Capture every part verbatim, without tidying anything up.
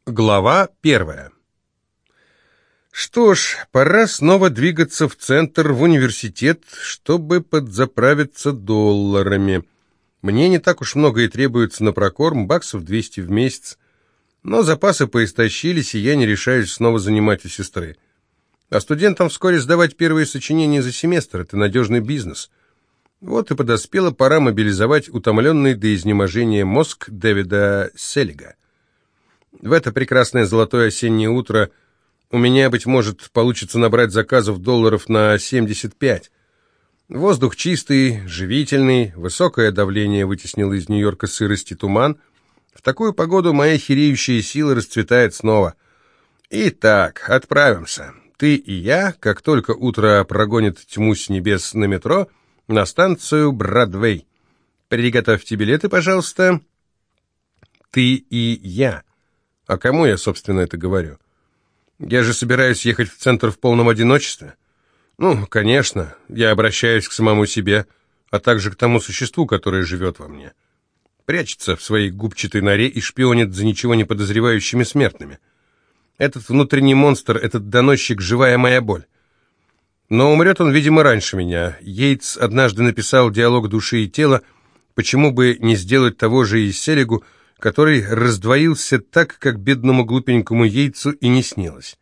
Глава первая. Что ж, пора снова двигаться в центр, в университет, чтобы подзаправиться долларами. Мне не так уж много и требуется на прокорм, баксов двести в месяц. Но запасы поистощились, и я не решаюсь снова занимать у сестры. А студентам вскоре сдавать первые сочинения за семестр – это надежный бизнес. Вот и подоспела пора мобилизовать утомленный до изнеможения мозг Дэвида Селлига. В это прекрасное золотое осеннее утро у меня, быть может, получится набрать заказов долларов на семьдесят пять. Воздух чистый, живительный, высокое давление вытеснило из Нью-Йорка сырость и туман. В такую погоду моя хиреющая сила расцветает снова. Итак, отправимся. Ты и я, как только утро прогонит тьму с небес на метро, на станцию Бродвей. Приготовьте билеты, пожалуйста. Ты и я. А кому я, собственно, это говорю? Я же собираюсь ехать в центр в полном одиночестве. Ну, конечно, я обращаюсь к самому себе, а также к тому существу, которое живет во мне. Прячется в своей губчатой норе и шпионит за ничего не подозревающими смертными. Этот внутренний монстр, этот доносчик — живая моя боль. Но умрет он, видимо, раньше меня. Йейтс однажды написал диалог души и тела, почему бы не сделать того же и Селлигу, который раздвоился так, как бедному глупенькому Йейтсу и не снилось.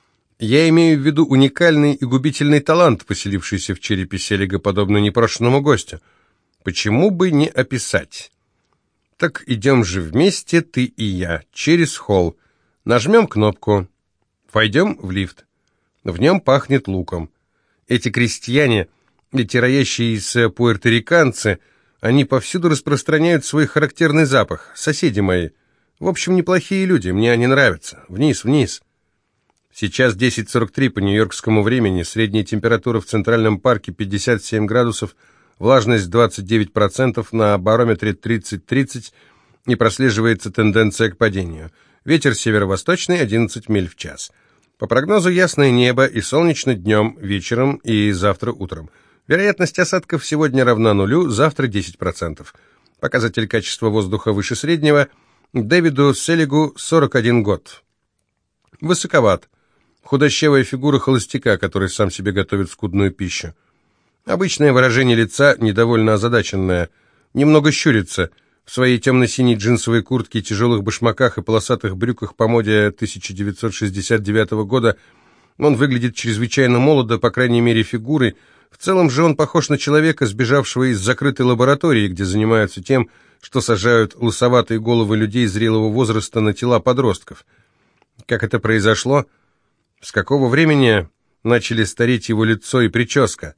Я имею в виду уникальный и губительный талант, поселившийся в черепе Селлига, подобно непрошенному гостю. Почему бы не описать? Так идем же вместе, ты и я, через холл. Нажмем кнопку. Войдем в лифт. В нем пахнет луком. Эти крестьяне, эти роящиеся пуэрториканцы, они повсюду распространяют свой характерный запах. Соседи мои. В общем, неплохие люди, мне они нравятся. Вниз, вниз. Сейчас десять сорок три по нью-йоркскому времени, средняя температура в Центральном парке пятьдесят семь градусов, влажность двадцать девять процентов, на барометре тридцать тридцать, и прослеживается тенденция к падению. Ветер северо-восточный одиннадцать миль в час. По прогнозу ясное небо и солнечно днем, вечером и завтра утром. Вероятность осадков сегодня равна нулю, завтра десять процентов. Показатель качества воздуха выше среднего. Дэвиду Селлигу сорок один год. Высоковат. Худощавая фигура холостяка, который сам себе готовит скудную пищу. Обычное выражение лица, недовольно озадаченное. Немного щурится. В своей темно-синей джинсовой куртке, тяжелых башмаках и полосатых брюках по моде тысяча девятьсот шестьдесят девятого года он выглядит чрезвычайно молодо, по крайней мере, фигурой. В целом же он похож на человека, сбежавшего из закрытой лаборатории, где занимаются тем, что сажают лысоватые головы людей зрелого возраста на тела подростков. Как это произошло? С какого времени начали стареть его лицо и прическа?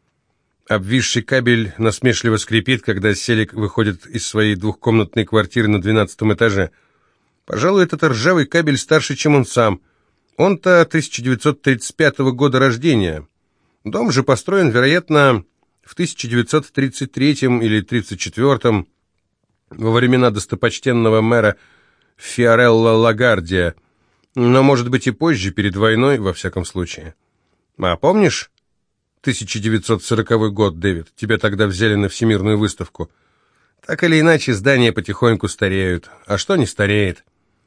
Обвисший кабель насмешливо скрипит, когда Селлиг выходит из своей двухкомнатной квартиры на двенадцатом этаже. Пожалуй, этот ржавый кабель старше, чем он сам. Он-то тысяча девятьсот тридцать пятого года рождения. Дом же построен, вероятно, в тысяча девятьсот тридцать третьем или тридцать четвёртом, во времена достопочтенного мэра Фиорелло Лагардия, но, может быть, и позже, перед войной, во всяком случае. А помнишь тысяча девятьсот сороковой год, Дэвид? Тебя тогда взяли на всемирную выставку. Так или иначе, здания потихоньку стареют. А что не стареет?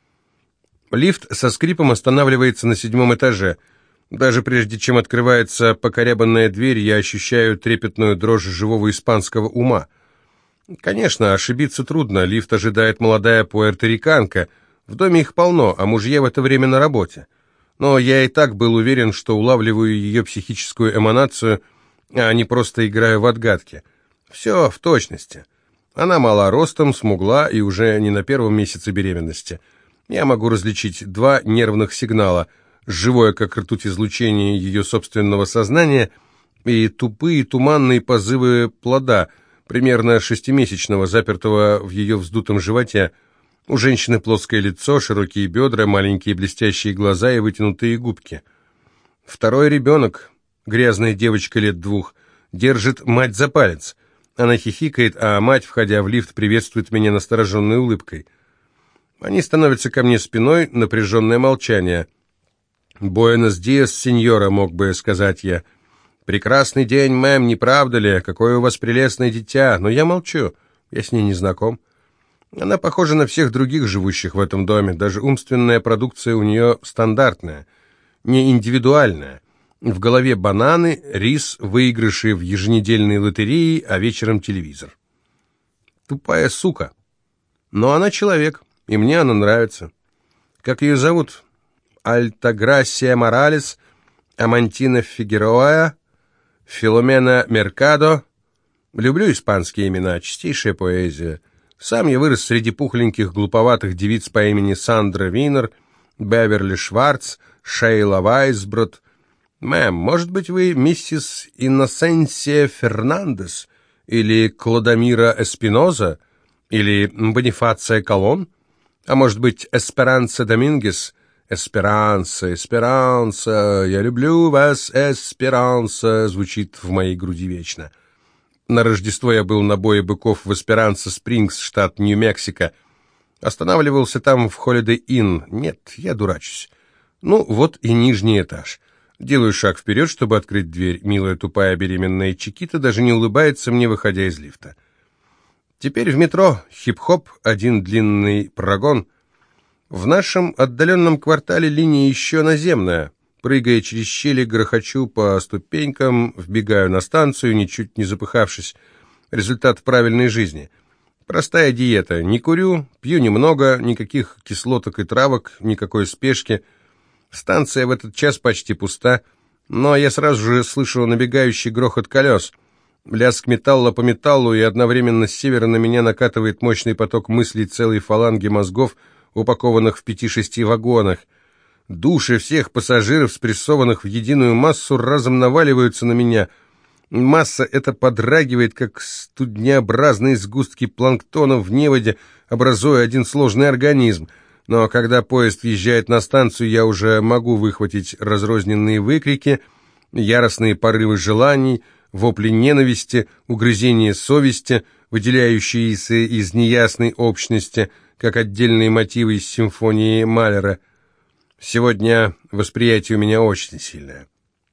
Лифт со скрипом останавливается на седьмом этаже. Даже прежде чем открывается покорябанная дверь, я ощущаю трепетную дрожь живого испанского ума. Конечно, ошибиться трудно. Лифт ожидает молодая пуэрториканка. В доме их полно, а мужья в это время на работе. Но я и так был уверен, что улавливаю ее психическую эманацию, а не просто играю в отгадки. Все в точности. Она мала ростом, смугла и уже не на первом месяце беременности. Я могу различить два нервных сигнала: живое, как ртуть, излучение ее собственного сознания, и тупые туманные позывы плода, примерно шестимесячного, запертого в ее вздутом животе. У женщины плоское лицо, широкие бедра, маленькие блестящие глаза и вытянутые губки. Второй ребенок, грязная девочка лет двух, держит мать за палец. Она хихикает, а мать, входя в лифт, приветствует меня настороженной улыбкой. Они становятся ко мне спиной, напряженное молчание. «Буэнос диас, сеньора», — мог бы сказать я. «Прекрасный день, мэм, не правда ли? Какое у вас прелестное дитя!» Но я молчу, я с ней не знаком. Она похожа на всех других живущих в этом доме, даже умственная продукция у нее стандартная, не индивидуальная. В голове бананы, рис, выигрыши в еженедельной лотерее, а вечером телевизор. Тупая сука. Но она человек, и мне она нравится. Как ее зовут? Альтаграсия Моралес, Амантина Фигероа, Филомена Меркадо. Люблю испанские имена, чистейшая поэзия. Сам я вырос среди пухленьких глуповатых девиц по имени Сандра Винер, Беверли Шварц, Шейла Вайсброд. «Мэм, может быть, вы миссис Инносенсия Фернандес или Клодомира Эспиноза или Бонифация Колон? А может быть, Эсперанса Домингес? Эсперанса, Эсперанса, я люблю вас, Эсперанса», звучит в моей груди вечно. На Рождество я был на бое быков в Эсперанса Спрингс, штат Нью-Мексико. Останавливался там в Holiday Inn. Нет, я дурачусь. Ну, вот и нижний этаж. Делаю шаг вперед, чтобы открыть дверь. Милая тупая беременная Чикита даже не улыбается мне, выходя из лифта. Теперь в метро хип-хоп, один длинный прогон. В нашем отдаленном квартале линия еще наземная. Прыгая через щели, грохочу по ступенькам, вбегаю на станцию, ничуть не запыхавшись. Результат правильной жизни. Простая диета. Не курю, пью немного, никаких кислоток и травок, никакой спешки. Станция в этот час почти пуста, но я сразу же слышу набегающий грохот колес. Лязг металла по металлу, и одновременно с севера на меня накатывает мощный поток мыслей целой фаланги мозгов, упакованных в пяти-шести вагонах. Души всех пассажиров, спрессованных в единую массу, разом наваливаются на меня. Масса эта подрагивает, как студнеобразные сгустки планктона в неводе, образуя один сложный организм. Но когда поезд въезжает на станцию, я уже могу выхватить разрозненные выкрики, яростные порывы желаний, вопли ненависти, угрызения совести, выделяющиеся из неясной общности, как отдельные мотивы из симфонии Малера. Сегодня восприятие у меня очень сильное.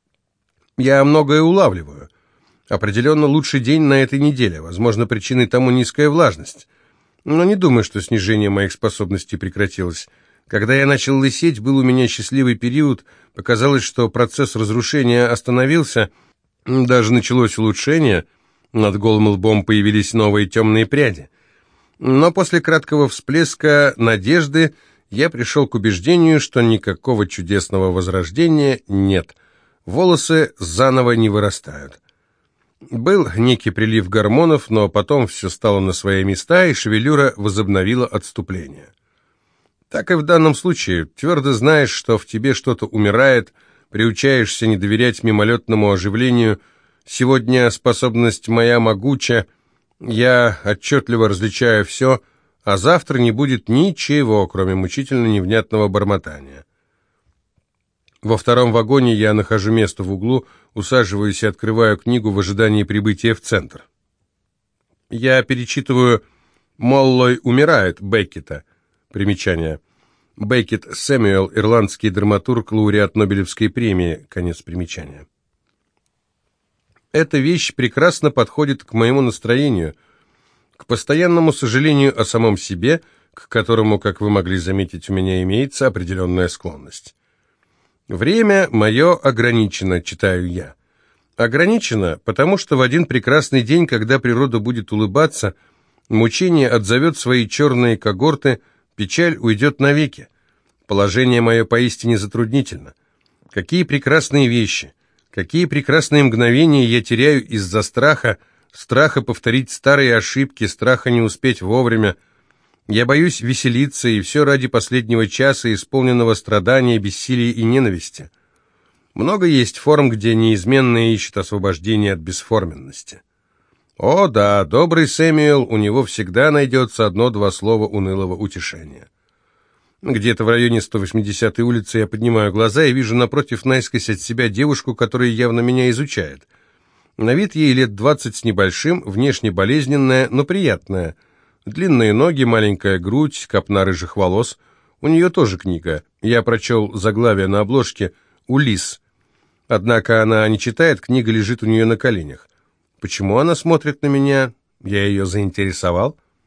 Я многое улавливаю. Определенно лучший день на этой неделе. Возможно, причиной тому низкая влажность. Но не думаю, что снижение моих способностей прекратилось. Когда я начал лысеть, был у меня счастливый период. Показалось, что процесс разрушения остановился. Даже началось улучшение. Над голым лбом появились новые темные пряди. Но после краткого всплеска надежды я пришел к убеждению, что никакого чудесного возрождения нет. Волосы заново не вырастают. Был некий прилив гормонов, но потом все стало на свои места, и шевелюра возобновила отступление. Так и в данном случае. Твердо знаешь, что в тебе что-то умирает, приучаешься не доверять мимолетному оживлению. Сегодня способность моя могуча, я отчетливо различаю все, а завтра не будет ничего, кроме мучительно невнятного бормотания. Во втором вагоне я нахожу место в углу, усаживаюсь и открываю книгу в ожидании прибытия в центр. Я перечитываю «Моллой умирает» Беккета. Примечание. Беккет Сэмюэл, ирландский драматург, лауреат Нобелевской премии. Конец примечания. Эта вещь прекрасно подходит к моему настроению, к постоянному сожалению о самом себе, к которому, как вы могли заметить, у меня имеется определенная склонность. «Время мое ограничено», читаю я. Ограничено, потому что в один прекрасный день, когда природа будет улыбаться, мучение отзовет свои черные когорты, печаль уйдет навеки. Положение мое поистине затруднительно. Какие прекрасные вещи, какие прекрасные мгновения я теряю из-за страха, страха повторить старые ошибки, страха не успеть вовремя. Я боюсь веселиться, и все ради последнего часа, исполненного страдания, бессилия и ненависти. Много есть форм, где неизменно ищет освобождение от бесформенности. О да, добрый Сэмюэл, у него всегда найдется одно-два слова унылого утешения. Где-то в районе сто восьмидесятой улицы я поднимаю глаза и вижу напротив наискось от себя девушку, которая явно меня изучает. На вид ей лет двадцать с небольшим, внешне болезненная, но приятная. Длинные ноги, маленькая грудь, копна рыжих волос. У нее тоже книга. Я прочел заглавие на обложке «Улисс». Однако она не читает, книга лежит у нее на коленях. Почему она смотрит на меня? Я ее заинтересовал?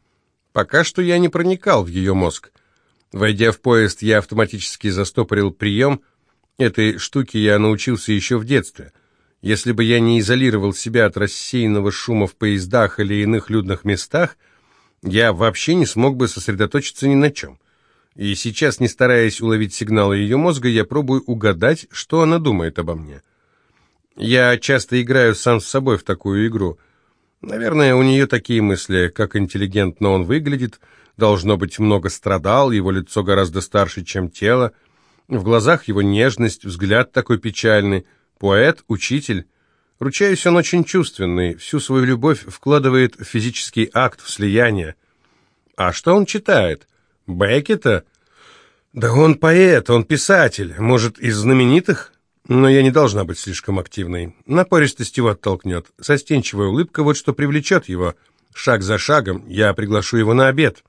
Пока что я не проникал в ее мозг. Войдя в поезд, я автоматически застопорил прием. Этой штуке я научился еще в детстве. Если бы я не изолировал себя от рассеянного шума в поездах или иных людных местах, я вообще не смог бы сосредоточиться ни на чем. И сейчас, не стараясь уловить сигналы ее мозга, я пробую угадать, что она думает обо мне. Я часто играю сам с собой в такую игру. Наверное, у нее такие мысли, как интеллигентно он выглядит, должно быть, много страдал, его лицо гораздо старше, чем тело, в глазах его нежность, взгляд такой печальный, поэт, учитель. Ручаюсь, он очень чувственный, всю свою любовь вкладывает в физический акт, в слияние. А что он читает? Беккета? Да он поэт, он писатель, может, из знаменитых? Но я не должна быть слишком активной. Напористость его оттолкнет. Застенчивая улыбка, вот что привлечет его. Шаг за шагом я приглашу его на обед.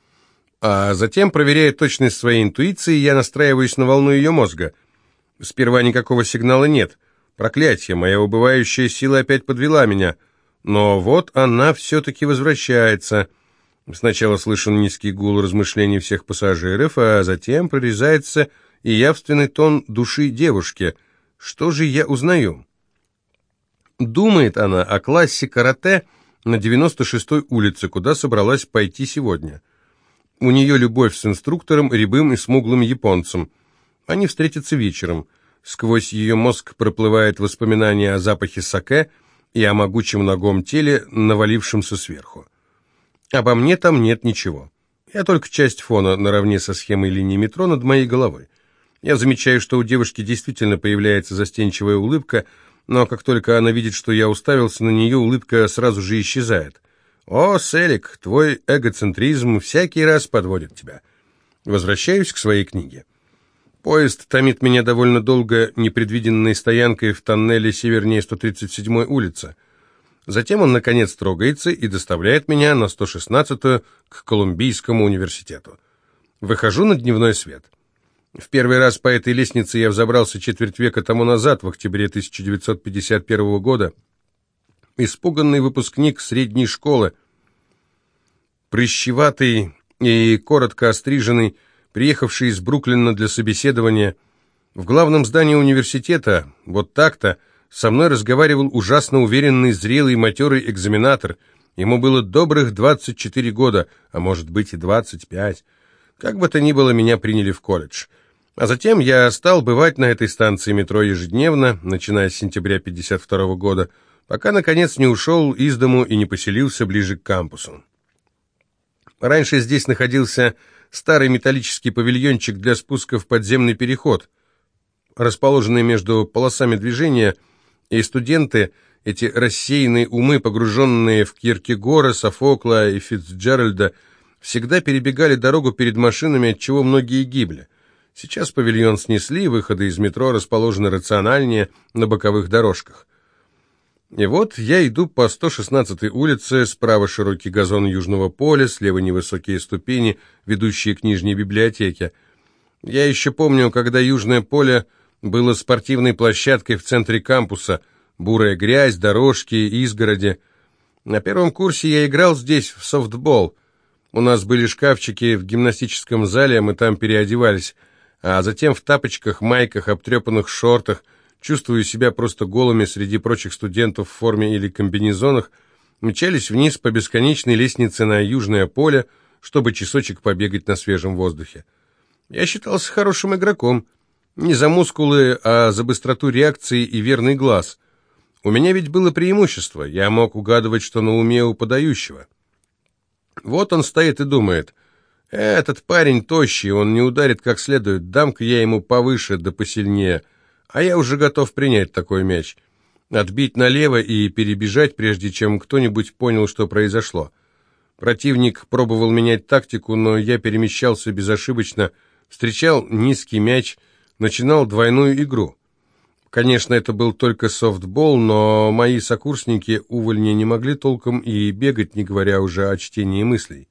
А затем, проверяя точность своей интуиции, я настраиваюсь на волну ее мозга. Сперва никакого сигнала нет. Проклятье, моя убывающая сила опять подвела меня. Но вот она все-таки возвращается. Сначала слышен низкий гул размышлений всех пассажиров, а затем прорезается и явственный тон души девушки. Что же я узнаю? Думает она о классе карате на девяносто шестой улице, куда собралась пойти сегодня. У нее любовь с инструктором, рябым и смуглым японцем. Они встретятся вечером. Сквозь ее мозг проплывает воспоминание о запахе саке и о могучем ногом теле, навалившемся сверху. Обо мне там нет ничего. Я только часть фона наравне со схемой линии метро над моей головой. Я замечаю, что у девушки действительно появляется застенчивая улыбка, но как только она видит, что я уставился на нее, улыбка сразу же исчезает. «О, Селик, твой эгоцентризм всякий раз подводит тебя». Возвращаюсь к своей книге. Поезд томит меня довольно долго непредвиденной стоянкой в тоннеле севернее сто тридцать седьмой улицы. Затем он, наконец, трогается и доставляет меня на сто шестнадцатую к Колумбийскому университету. Выхожу на дневной свет. В первый раз по этой лестнице я взобрался четверть века тому назад, в октябре тысяча девятьсот пятьдесят первого года. Испуганный выпускник средней школы, прыщеватый и коротко остриженный, приехавший из Бруклина для собеседования. В главном здании университета, вот так-то, со мной разговаривал ужасно уверенный, зрелый, матерый экзаменатор. Ему было добрых двадцать четыре года, а может быть и двадцать пять. Как бы то ни было, меня приняли в колледж. А затем я стал бывать на этой станции метро ежедневно, начиная с сентября пятьдесят второго года, пока, наконец, не ушел из дому и не поселился ближе к кампусу. Раньше здесь находился старый металлический павильончик для спуска в подземный переход, расположенный между полосами движения, и студенты, эти рассеянные умы, погруженные в Киркегора, Софокла и Фицджеральда, всегда перебегали дорогу перед машинами, отчего многие гибли. Сейчас павильон снесли, выходы из метро расположены рациональнее на боковых дорожках. И вот я иду по сто шестнадцатой улице, справа широкий газон Южного поля, слева невысокие ступени, ведущие к Нижней библиотеке. Я еще помню, когда Южное поле было спортивной площадкой в центре кампуса, бурая грязь, дорожки, изгороди. На первом курсе я играл здесь в софтбол. У нас были шкафчики в гимнастическом зале, мы там переодевались, а затем в тапочках, майках, обтрепанных шортах, чувствуя себя просто голыми среди прочих студентов в форме или комбинезонах, мчались вниз по бесконечной лестнице на Южное поле, чтобы часочек побегать на свежем воздухе. Я считался хорошим игроком, не за мускулы, а за быстроту реакции и верный глаз. У меня ведь было преимущество, я мог угадывать, что на уме у подающего. Вот он стоит и думает: этот парень тощий, он не ударит как следует, дам-ка я ему повыше да посильнее. А я уже готов принять такой мяч, отбить налево и перебежать, прежде чем кто-нибудь понял, что произошло. Противник пробовал менять тактику, но я перемещался безошибочно, встречал низкий мяч, начинал двойную игру. Конечно, это был только софтбол, но мои сокурсники увольни не могли толком и бегать, не говоря уже о чтении мыслей.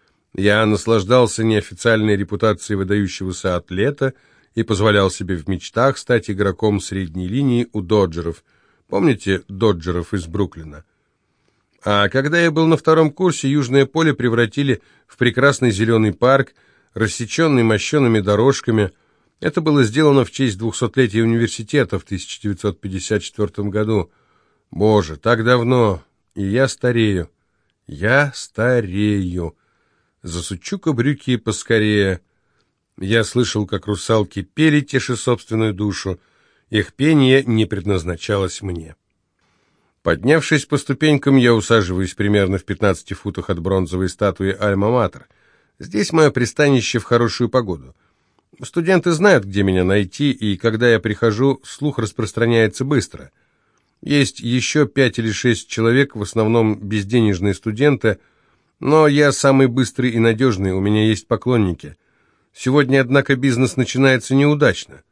Я наслаждался неофициальной репутацией выдающегося атлета и позволял себе в мечтах стать игроком средней линии у Доджеров. Помните Доджеров из Бруклина? А когда я был на втором курсе, Южное поле превратили в прекрасный зеленый парк, рассеченный мощеными дорожками. Это было сделано в честь двухсотлетия университета в тысяча девятьсот пятьдесят четвёртом году. Боже, так давно, и я старею. Я старею. Засучу-ка брюки поскорее. Я слышал, как русалки пели, теша собственную душу. Их пение не предназначалось мне. Поднявшись по ступенькам, я усаживаюсь примерно в пятнадцати футах от бронзовой статуи Альма-Матер. Здесь мое пристанище в хорошую погоду. Студенты знают, где меня найти, и когда я прихожу, слух распространяется быстро. Есть еще пять или шесть человек, в основном безденежные студенты, но я самый быстрый и надежный, у меня есть поклонники. Сегодня, однако, бизнес начинается неудачно.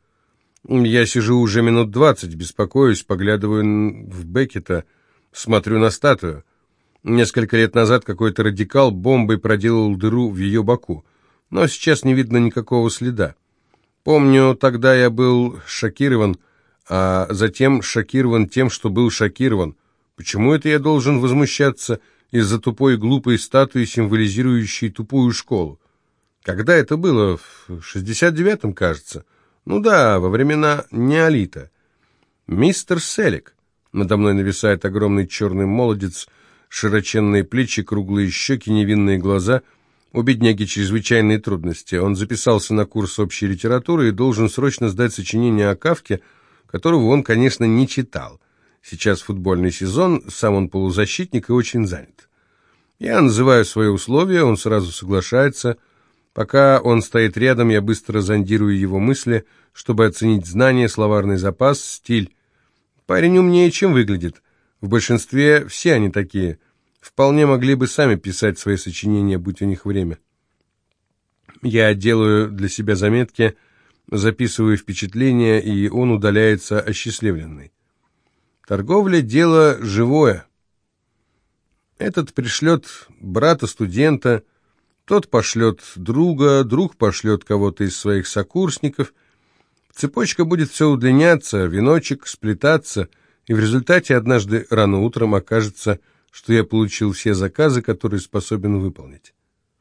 Я сижу уже минут двадцать, беспокоюсь, поглядываю в Беккета, смотрю на статую. Несколько лет назад какой-то радикал бомбой проделал дыру в ее боку, но сейчас не видно никакого следа. Помню, тогда я был шокирован, а затем шокирован тем, что был шокирован. Почему это я должен возмущаться из-за тупой и глупой статуи, символизирующей тупую школу? Когда это было? В шестьдесят девятом, кажется. Ну да, во времена неолита. Мистер Селик. Надо мной нависает огромный черный молодец, широченные плечи, круглые щеки, невинные глаза. У бедняги чрезвычайные трудности. Он записался на курс общей литературы и должен срочно сдать сочинение о Кафке, которого он, конечно, не читал. Сейчас футбольный сезон, сам он полузащитник и очень занят. Я называю свои условия, он сразу соглашается. Пока он стоит рядом, я быстро зондирую его мысли, чтобы оценить знания, словарный запас, стиль. Парень умнее, чем выглядит. В большинстве все они такие. Вполне могли бы сами писать свои сочинения, будь у них время. Я делаю для себя заметки, записываю впечатления, и он удаляется осчастливленный. Торговля – дело живое. Этот пришлет брата-студента, тот пошлет друга, друг пошлет кого-то из своих сокурсников. Цепочка будет все удлиняться, веночек сплетаться, и в результате однажды рано утром окажется, что я получил все заказы, которые способен выполнить.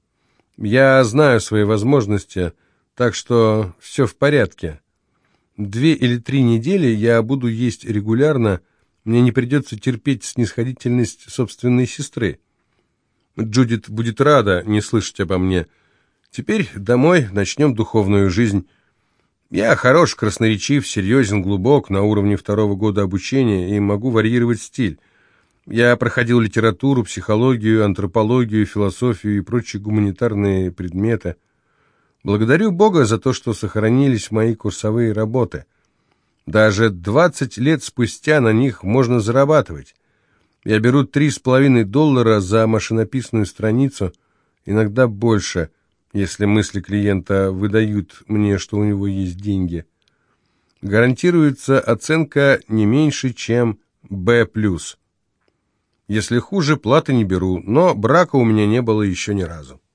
Я знаю свои возможности, так что все в порядке. Две или три недели я буду есть регулярно, мне не придется терпеть снисходительность собственной сестры. Джудит будет рада не слышать обо мне. Теперь домой, начнем духовную жизнь. Я хорош, красноречив, серьезен, глубок, на уровне второго года обучения и могу варьировать стиль. Я проходил литературу, психологию, антропологию, философию и прочие гуманитарные предметы. Благодарю Бога за то, что сохранились мои курсовые работы. Даже двадцать лет спустя на них можно зарабатывать. Я беру три с половиной доллара за машинописную страницу, иногда больше, если мысли клиента выдают мне, что у него есть деньги. Гарантируется оценка не меньше, чем бэ плюс. Если хуже, платы не беру, но брака у меня не было еще ни разу.